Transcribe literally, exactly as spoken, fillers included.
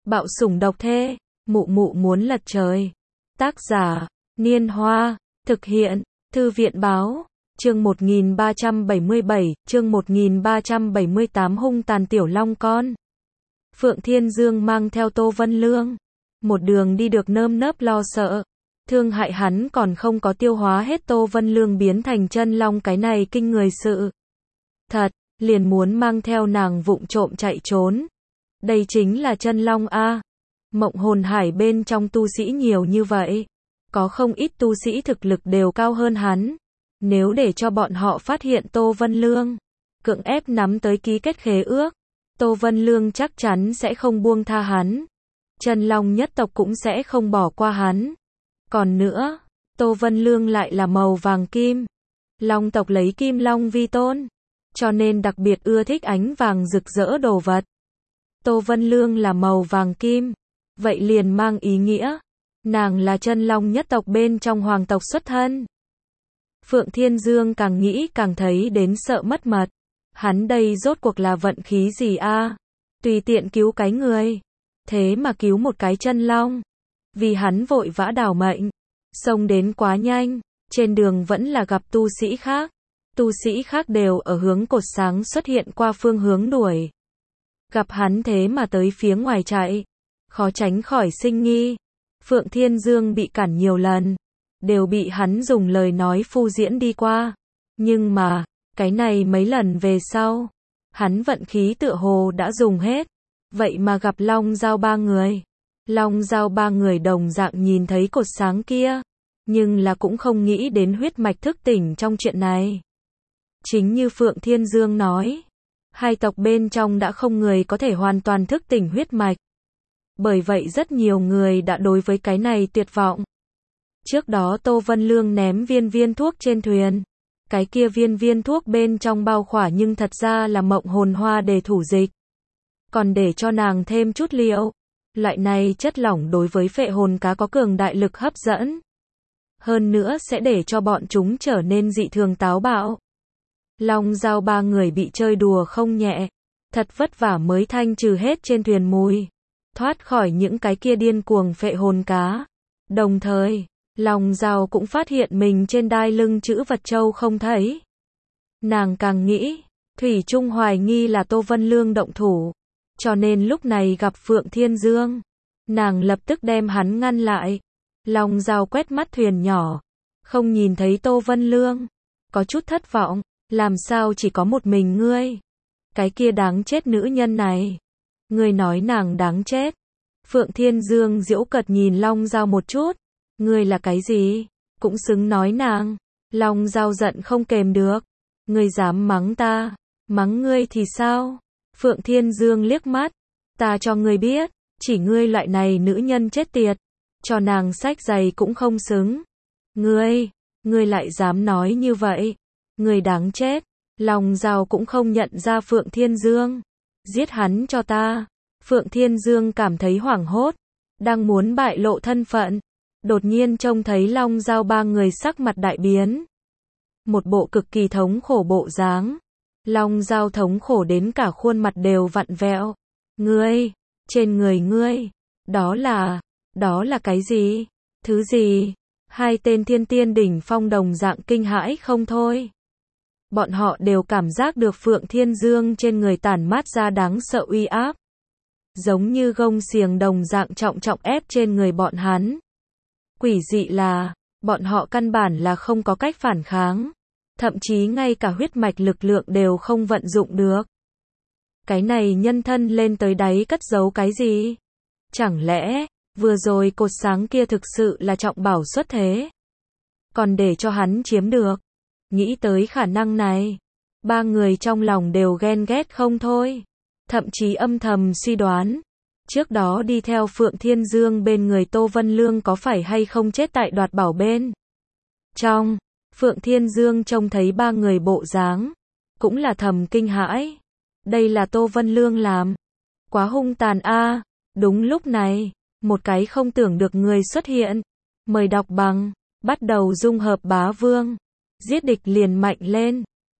Bạo sủng độc thê, mụ mụ muốn lật trời. Tác giả, Niên Hoa, thực hiện, Thư viện báo, chương một nghìn ba trăm bảy mươi bảy, chương một nghìn ba trăm bảy mươi tám hung tàn tiểu long con. Phượng Thiên Dương mang theo Tô Vân Lương, một đường đi được nơm nớp lo sợ, thương hại hắn còn không có tiêu hóa hết Tô Vân Lương biến thành chân long cái này kinh người sự. Thật, liền muốn mang theo nàng vụng trộm chạy trốn. Đây chính là chân long a. Mộng hồn hải bên trong tu sĩ nhiều như vậy, có không ít tu sĩ thực lực đều cao hơn hắn. Nếu để cho bọn họ phát hiện Tô Vân Lương, cưỡng ép nắm tới ký kết khế ước, Tô Vân Lương chắc chắn sẽ không buông tha hắn. Chân long nhất tộc cũng sẽ không bỏ qua hắn. Còn nữa, Tô Vân Lương lại là màu vàng kim. Long tộc lấy kim long vi tôn, cho nên đặc biệt ưa thích ánh vàng rực rỡ đồ vật. Tô Vân Lương là màu vàng kim, vậy liền mang ý nghĩa, nàng là chân long nhất tộc bên trong hoàng tộc xuất thân. Phượng Thiên Dương càng nghĩ càng thấy đến sợ mất mật. Hắn đây rốt cuộc là vận khí gì a? Tùy tiện cứu cái người, thế mà cứu một cái chân long. Vì hắn vội vã đào mệnh, xông đến quá nhanh, trên đường vẫn là gặp tu sĩ khác. Tu sĩ khác đều ở hướng cột sáng xuất hiện qua phương hướng đuổi. Gặp hắn thế mà tới phía ngoài chạy, khó tránh khỏi sinh nghi. Phượng Thiên Dương bị cản nhiều lần, đều bị hắn dùng lời nói phô diễn đi qua. Nhưng mà, cái này mấy lần về sau, hắn vận khí tựa hồ đã dùng hết. Vậy mà gặp Long Giao ba người. Long Giao ba người đồng dạng nhìn thấy cột sáng kia, nhưng là cũng không nghĩ đến huyết mạch thức tỉnh trong chuyện này. Chính như Phượng Thiên Dương nói, hai tộc bên trong đã không người có thể hoàn toàn thức tỉnh huyết mạch. Bởi vậy rất nhiều người đã đối với cái này tuyệt vọng. Trước đó Tô Vân Lương ném viên viên thuốc trên thuyền. Cái kia viên viên thuốc bên trong bao khỏa nhưng thật ra là mộng hồn hoa để thủ dịch. Còn để cho nàng thêm chút liệu. Loại này chất lỏng đối với phệ hồn cá có cường đại lực hấp dẫn. Hơn nữa sẽ để cho bọn chúng trở nên dị thường táo bạo. Long Giao ba người bị chơi đùa không nhẹ. Thật vất vả mới thanh trừ hết trên thuyền mùi. Thoát khỏi những cái kia điên cuồng phệ hồn cá. Đồng thời, Long Giao cũng phát hiện mình trên đai lưng chữ vật châu không thấy. Nàng càng nghĩ, thủy chung hoài nghi là Tô Vân Lương động thủ. Cho nên lúc này gặp Phượng Thiên Dương, nàng lập tức đem hắn ngăn lại. Long Giao quét mắt thuyền nhỏ, không nhìn thấy Tô Vân Lương, có chút thất vọng, làm sao chỉ có một mình ngươi? Cái kia đáng chết nữ nhân này. Ngươi nói nàng đáng chết. Phượng Thiên Dương giễu cợt nhìn Long Giao một chút. Ngươi là cái gì? Cũng xứng nói nàng. Long Giao giận không kềm được. Ngươi dám mắng ta? Mắng ngươi thì sao? Phượng Thiên Dương liếc mắt. Ta cho ngươi biết, chỉ ngươi loại này nữ nhân chết tiệt. Cho nàng sách giày cũng không xứng. Ngươi, ngươi lại dám nói như vậy. Ngươi đáng chết. Long Giao cũng không nhận ra Phượng Thiên Dương. Giết hắn cho ta. Phượng Thiên Dương cảm thấy hoảng hốt, đang muốn bại lộ thân phận. Đột nhiên trông thấy Long Giao ba người sắc mặt đại biến. Một bộ cực kỳ thống khổ bộ dáng. Long Giao thống khổ đến cả khuôn mặt đều vặn vẹo. Ngươi, trên người ngươi, đó là, đó là cái gì? Thứ gì? Hai tên thiên tiên đỉnh phong đồng dạng kinh hãi không thôi. Bọn họ đều cảm giác được Phượng Thiên Dương trên người tản mát ra đáng sợ uy áp. Giống như gông xiềng đồng dạng trọng trọng ép trên người bọn hắn. Quỷ dị là, bọn họ căn bản là không có cách phản kháng. Thậm chí ngay cả huyết mạch lực lượng đều không vận dụng được. Cái này nhân thân lên tới đáy cất giấu cái gì? Chẳng lẽ, vừa rồi cột sáng kia thực sự là trọng bảo xuất thế? Còn để cho hắn chiếm được. Nghĩ tới khả năng này, ba người trong lòng đều ghen ghét không thôi. Thậm chí âm thầm suy đoán, trước đó đi theo Phượng Thiên Dương bên người Tô Vân Lương có phải hay không chết tại đoạt bảo bên trong. Phượng Thiên Dương trông thấy ba người bộ dáng, cũng là thầm kinh hãi. Đây là Tô Vân Lương làm. Quá hung tàn a. Đúng lúc này, một cái không tưởng được người xuất hiện. Mời đọc bằng, bắt đầu dung hợp bá vương. Giết địch liền mạnh lên.